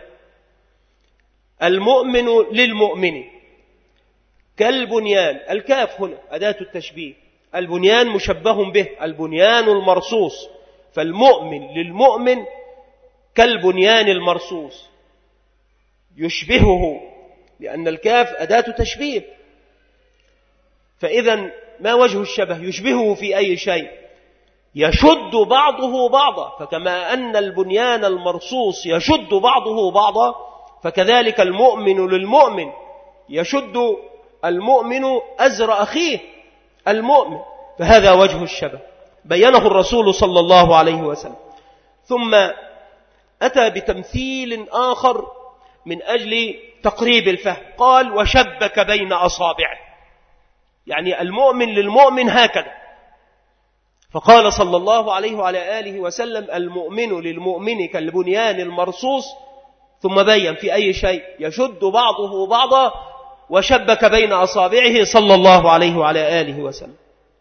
Speaker 2: المؤمن للمؤمن كالبنيان. الكاف هنا أداة التشبيه، البنيان مشبه به، البنيان المرصوص، فالمؤمن للمؤمن كالبنيان المرصوص يشبهه، لأن الكاف أداة تشبيه. فإذا ما وجه الشبه؟ يشبهه في أي شيء؟ يشد بعضه بعضا، فكما أن البنيان المرصوص يشد بعضه بعضا، فكذلك المؤمن للمؤمن يشد المؤمن أزر أخيه المؤمن. فهذا وجه الشبه بينه الرسول صلى الله عليه وسلم. ثم أتى بتمثيل آخر من أجل تقريب الفهم، قال وشبك بين أصابعه، يعني المؤمن للمؤمن هكذا. فقال صلى الله عليه وعلى آله وسلم المؤمن للمؤمن كالبنيان المرصوص، ثم بين في أي شيء؟ يشد بعضه بعضا وشبك بين أصابعه صلى الله عليه وعلى آله وسلم.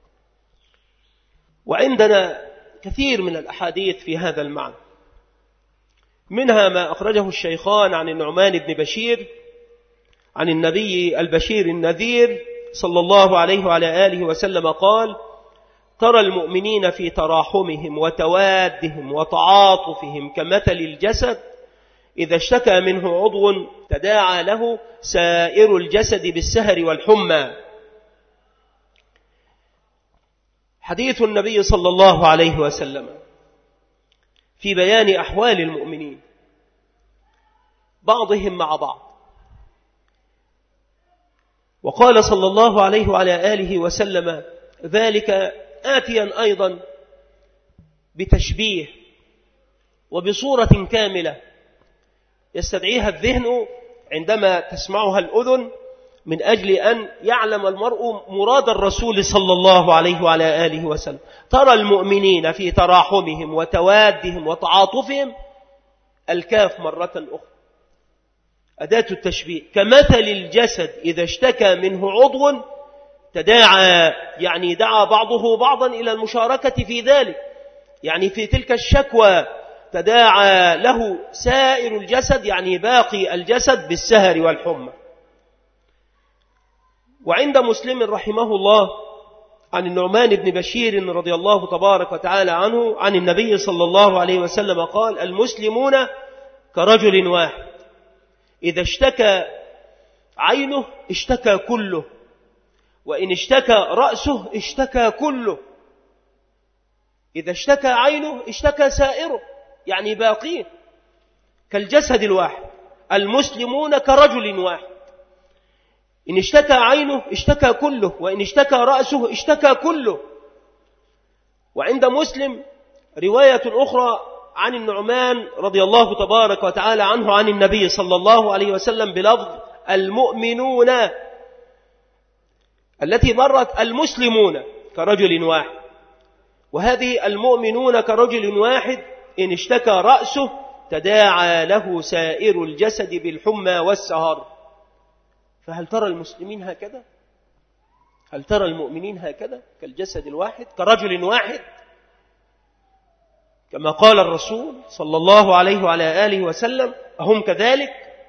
Speaker 2: وعندنا كثير من الأحاديث في هذا المعنى، منها ما أخرجه الشيخان عن النعمان بن بشير عن النبي البشير النذير صلى الله عليه وعلى آله وسلم قال ترى المؤمنين في تراحمهم وتوادهم وتعاطفهم كمثل الجسد إذا اشتكى منه عضو تداعى له سائر الجسد بالسهر والحمى. حديث النبي صلى الله عليه وسلم في بيان أحوال المؤمنين بعضهم مع بعض. وقال صلى الله عليه وعلى آله وسلم ذلك آتيا أيضا بتشبيه وبصورة كاملة يستدعيها الذهن عندما تسمعها الأذن، من أجل أن يعلم المرء مراد الرسول صلى الله عليه وعلى آله وسلم. ترى المؤمنين في تراحمهم وتوادهم وتعاطفهم، الكاف مرة أخرى أداة التشبيه، كمثل الجسد إذا اشتكى منه عضو تداعى، يعني دعا بعضه بعضا إلى المشاركة في ذلك، يعني في تلك الشكوى تداعى له سائر الجسد، يعني باقي الجسد بالسهر والحمى. وعند مسلم رحمه الله عن النعمان بن بشير رضي الله تبارك وتعالى عنه عن النبي صلى الله عليه وسلم قال المسلمون كرجل واحد إذا اشتكى عينه اشتكى كله، وإن اشتكى رأسه اشتكى كله. إذا اشتكى عينه اشتكى سائره، يعني باقيه كالجسد الواحد. المسلمون كرجل واحد، إن اشتكى عينه اشتكى كله، وإن اشتكى رأسه اشتكى كله. وعند مسلم رواية أخرى عن النعمان رضي الله تبارك وتعالى عنه عن النبي صلى الله عليه وسلم بلفظ المؤمنون، التي مرت المسلمون كرجل واحد، وهذه المؤمنون كرجل واحد إن اشتكى رأسه تداعى له سائر الجسد بالحمى والسهر. فهل ترى المسلمين هكذا؟ هل ترى المؤمنين هكذا كالجسد الواحد كرجل واحد كما قال الرسول صلى الله عليه وعلى آله وسلم؟ أهم كذلك؟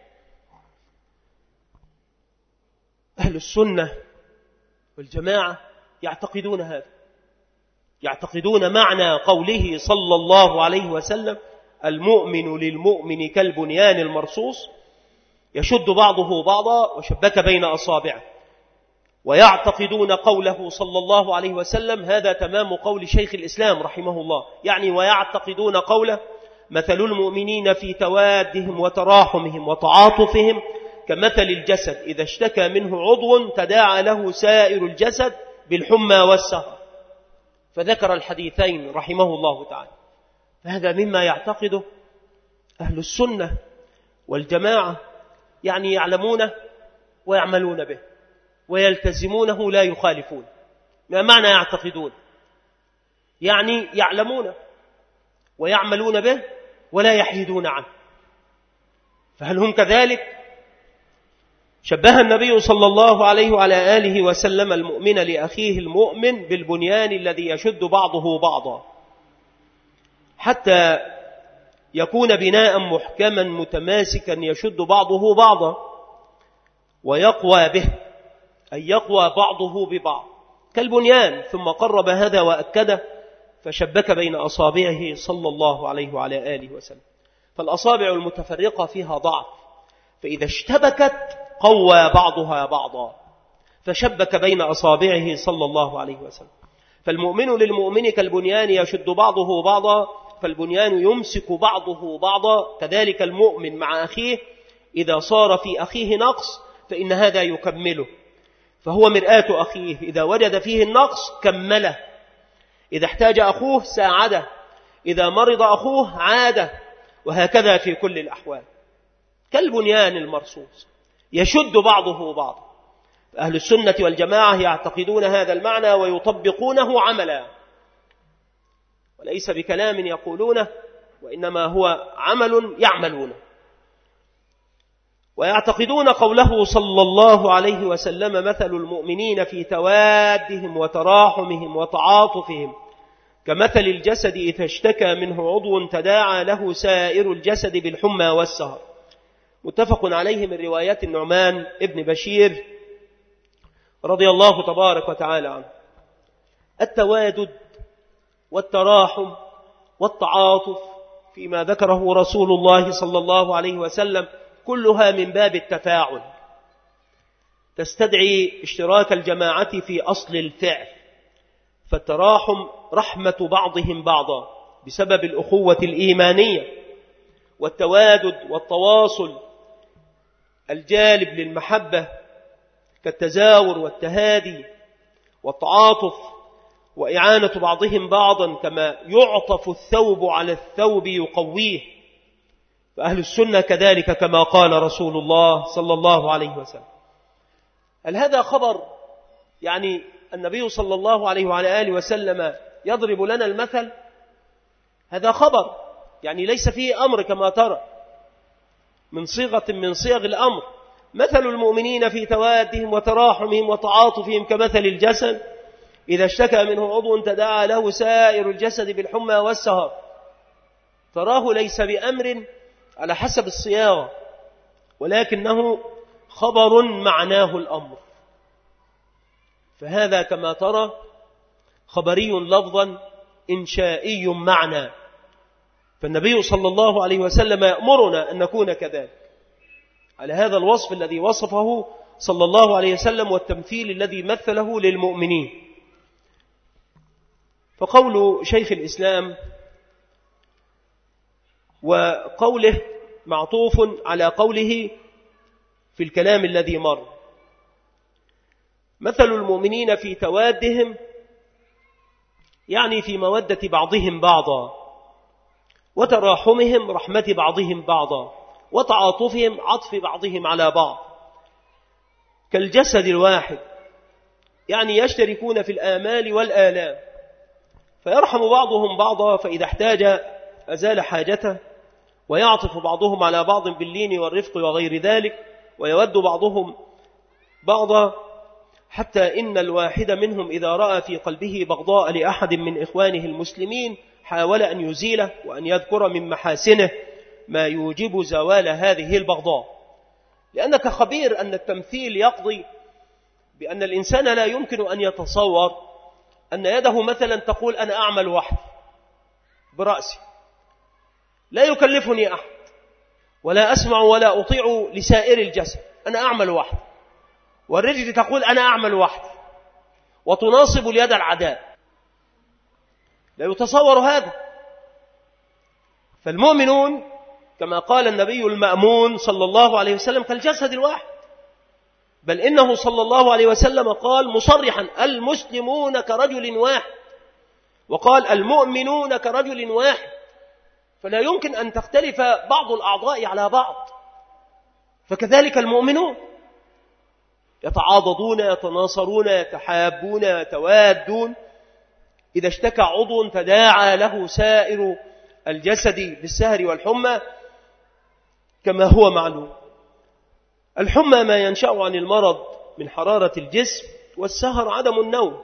Speaker 2: أهل السنة والجماعة يعتقدون هذا، يعتقدون معنى قوله صلى الله عليه وسلم المؤمن للمؤمن كالبنيان المرصوص يشد بعضه بعضا وشبك بين أصابعه. ويعتقدون قوله صلى الله عليه وسلم، هذا تمام قول شيخ الإسلام رحمه الله، يعني ويعتقدون قوله مثل المؤمنين في توادهم وتراحمهم وتعاطفهم كمثل الجسد إذا اشتكى منه عضو تداعى له سائر الجسد بالحمى والسهر. فذكر الحديثين رحمه الله تعالى. فهذا مما يعتقده أهل السنة والجماعة، يعني يعلمونه ويعملون به ويلتزمونه لا يخالفون، ما معنى يعتقدون؟ يعني يعلمون ويعملون به ولا يحيدون عنه. فهل هم كذلك؟ شبه النبي صلى الله عليه وعلى آله وسلم المؤمن لأخيه المؤمن بالبنيان الذي يشد بعضه بعضا حتى يكون بناء محكما متماسكا يشد بعضه بعضا ويقوى به، أي يقوى بعضه ببعض كالبنيان. ثم قرب هذا وأكده فشبك بين أصابعه صلى الله عليه وعلى آله وسلم. فالأصابع المتفرقة فيها ضعف، فإذا اشتبكت قوى بعضها بعضا، فشبك بين أصابعه صلى الله عليه وسلم. فالمؤمن للمؤمن كالبنيان يشد بعضه بعضا، فالبنيان يمسك بعضه بعضا. كذلك المؤمن مع أخيه إذا صار في أخيه نقص فإن هذا يكمله، فهو مرآة أخيه، إذا وجد فيه النقص كمله، إذا احتاج أخوه ساعده، إذا مرض أخوه عاده، وهكذا في كل الأحوال. كالبنيان المرصوص يشد بعضه بعضا. أهل السنة والجماعة يعتقدون هذا المعنى ويطبقونه عملا، وليس بكلام يقولونه، وإنما هو عمل يعملونه. ويعتقدون قوله صلى الله عليه وسلم مثل المؤمنين في توادهم وتراحمهم وتعاطفهم كمثل الجسد إذا اشتكى منه عضو تداعى له سائر الجسد بالحمى والسهر. متفق عليه من رواية النعمان ابن بشير رضي الله تبارك وتعالى عنه. التوادد والتراحم والتعاطف فيما ذكره رسول الله صلى الله عليه وسلم كلها من باب التفاعل، تستدعي اشتراك الجماعة في أصل الفعل. فالتراحم رحمة بعضهم بعضا بسبب الأخوة الإيمانية، والتوادد والتواصل الجالب للمحبة كالتزاور والتهادي، والتعاطف وإعانة بعضهم بعضا كما يعطف الثوب على الثوب يقويه. فأهل السنة كذلك كما قال رسول الله صلى الله عليه وسلم. هل هذا خبر؟ يعني النبي صلى الله عليه وعلى آله وسلم يضرب لنا المثل؟ هذا خبر، يعني ليس فيه أمر كما ترى من صيغة من صيغ الأمر. مثل المؤمنين في توادهم وتراحمهم وتعاطفهم كمثل الجسد إذا اشتكى منه عضو تداعى له سائر الجسد بالحمى والسهر. تراه ليس بأمر على حسب الصياغة، ولكنه خبر معناه الأمر. فهذا كما ترى خبري لفظا إنشائي معنى. فالنبي صلى الله عليه وسلم يأمرنا أن نكون كذلك على هذا الوصف الذي وصفه صلى الله عليه وسلم والتمثيل الذي مثله للمؤمنين. فقول شيخ الإسلام وقوله معطوف على قوله في الكلام الذي مر. مثل المؤمنين في توادهم يعني في مودة بعضهم بعضا، وتراحمهم رحمة بعضهم بعضا، وتعاطفهم عطف بعضهم على بعض كالجسد الواحد، يعني يشتركون في الآمال والآلام، فيرحم بعضهم بعضا فإذا احتاج أزال حاجته، ويعطف بعضهم على بعض باللين والرفق وغير ذلك، ويود بعضهم بعضا، حتى إن الواحد منهم إذا رأى في قلبه بغضاء لأحد من إخوانه المسلمين حاول أن يزيله وأن يذكر من محاسنه ما يوجب زوال هذه البغضاء. لأنك خبير أن التمثيل يقضي بأن الإنسان لا يمكن أن يتصور أن يده مثلا تقول أنا أعمل وحدي برأسي، لا يكلفني أحد، ولا أسمع ولا أطيع لسائر الجسد، أنا أعمل وحدي. والرجل تقول أنا أعمل وحدي وتناصب اليد العداء، لا يتصور هذا. فالمؤمنون كما قال النبي المأمون صلى الله عليه وسلم كالجسد الواحد، بل إنه صلى الله عليه وسلم قال مصرحا المسلمون كرجل واحد، وقال المؤمنون كرجل واحد، فلا يمكن أن تختلف بعض الأعضاء على بعض. فكذلك المؤمنون يتعاضدون، يتناصرون، يتحابون، يتوادون. إذا اشتكى عضو تداعى له سائر الجسد بالسهر والحمى كما هو معلوم. الحمى ما ينشأ عن المرض من حرارة الجسم، والسهر عدم النوم.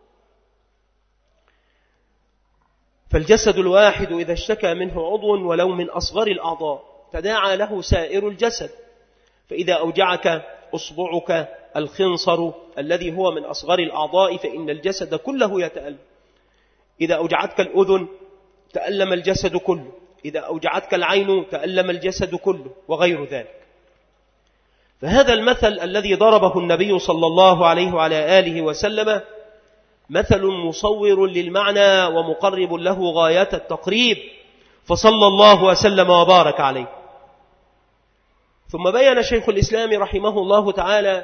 Speaker 2: فالجسد الواحد إذا اشتكى منه عضو ولو من أصغر الأعضاء تداعى له سائر الجسد. فإذا أوجعك أصبعك الخنصر الذي هو من أصغر الأعضاء فإن الجسد كله يتألم. إذا أوجعتك الأذن تألم الجسد كله، إذا أوجعتك العين تألم الجسد كله، وغير ذلك. فهذا المثل الذي ضربه النبي صلى الله عليه وعلى آله وسلم مثل مصور للمعنى ومقرب له غاية التقريب، فصلى الله وسلم وبارك عليه. ثم بين شيخ الإسلام رحمه الله تعالى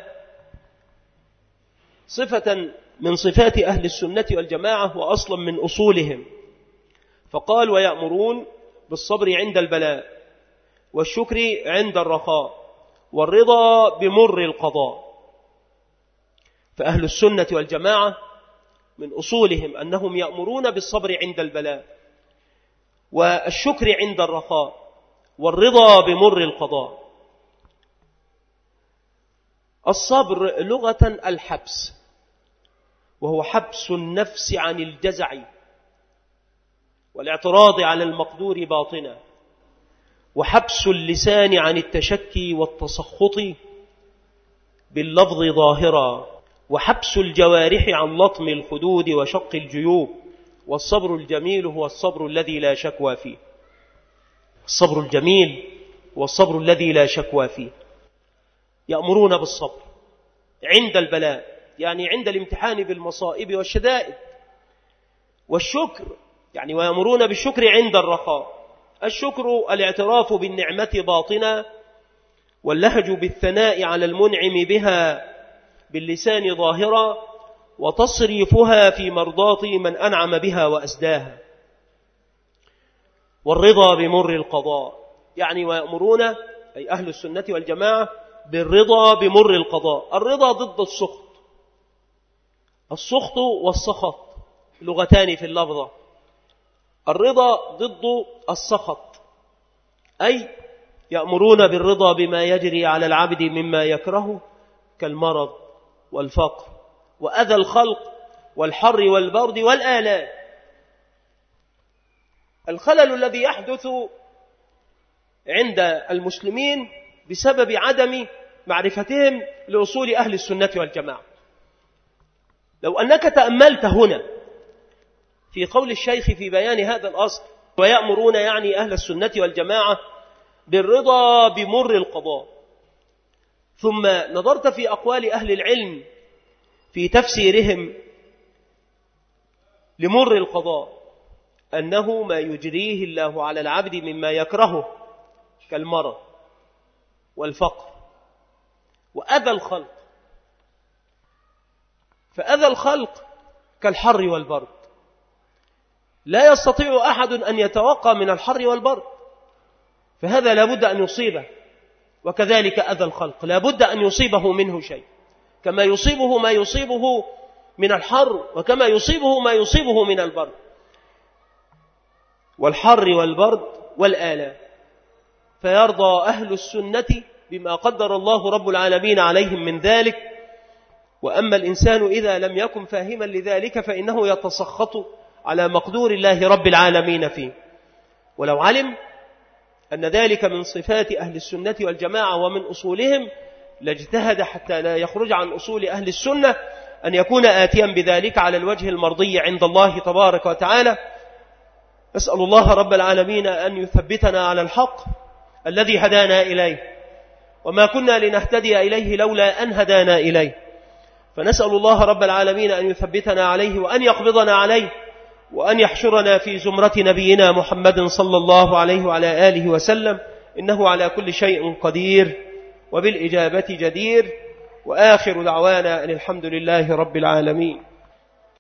Speaker 2: صفة من صفات أهل السنة والجماعة وأصلا من أصولهم، فقال: ويأمرون بالصبر عند البلاء، والشكر عند الرخاء، والرضا بمر القضاء. فأهل السنة والجماعة من أصولهم أنهم يأمرون بالصبر عند البلاء، والشكر عند الرخاء، والرضا بمر القضاء. الصبر لغة الحبس، وهو حبس النفس عن الجزع والاعتراض على المقدور باطنا، وحبس اللسان عن التشكي والتسخط باللفظ ظاهرا، وحبس الجوارح عن لطم الخدود وشق الجيوب. والصبر الجميل هو الصبر الذي لا شكوى فيه. الصبر الجميل هو الصبر الذي لا شكوى فيه. يأمرون بالصبر عند البلاء، يعني عند الامتحان بالمصائب والشدائد. والشكر يعني ويأمرون بالشكر عند الرخاء. الشكر الاعتراف بالنعمة باطنا، واللهج بالثناء على المنعم بها باللسان ظاهرا، وتصريفها في مرضاة من أنعم بها وأسداها. والرضا بمر القضاء، يعني ويأمرون أي أهل السنة والجماعة بالرضا بمر القضاء. الرضا ضد السخط، السخط والسخط لغتان في اللفظة. الرضا ضد السخط، أي يأمرون بالرضا بما يجري على العبد مما يكره كالمرض والفقر وأذى الخلق والحر والبرد والآلام. الخلل الذي يحدث عند المسلمين بسبب عدم معرفتهم لأصول أهل السنة والجماعة. لو أنك تأملت هنا في قول الشيخ في بيان هذا الأصل، ويأمرون يعني أهل السنة والجماعة بالرضا بمر القضاء، ثم نظرت في أقوال أهل العلم في تفسيرهم لمر القضاء، أنه ما يجريه الله على العبد مما يكرهه كالمرض والفقر وأذى الخلق. فأذى الخلق كالحر والبرد، لا يستطيع أحد أن يتوقى من الحر والبرد، فهذا لابد أن يصيبه. وكذلك أذى الخلق لابد أن يصيبه منه شيء، كما يصيبه ما يصيبه من الحر، وكما يصيبه ما يصيبه من البرد. والحر والبرد والآلام. فيرضى أهل السنة بما قدر الله رب العالمين عليهم من ذلك. وأما الإنسان إذا لم يكن فاهما لذلك فإنه يتسخط على مقدور الله رب العالمين فيه. ولو علم أن ذلك من صفات أهل السنة والجماعة ومن أصولهم لاجتهد حتى لا يخرج عن أصول أهل السنة أن يكون آتيا بذلك على الوجه المرضي عند الله تبارك وتعالى. نسأل الله رب العالمين أن يثبتنا على الحق الذي هدانا إليه، وما كنا لنهتدي إليه لولا أن هدانا إليه. فنسأل الله رب العالمين أن يثبتنا عليه، وأن يقبضنا عليه، وأن يحشرنا في زمرة نبينا محمد صلى الله عليه وعلى آله وسلم، إنه على كل شيء قدير وبالإجابة جدير. وآخر دعوانا أن الحمد لله رب العالمين.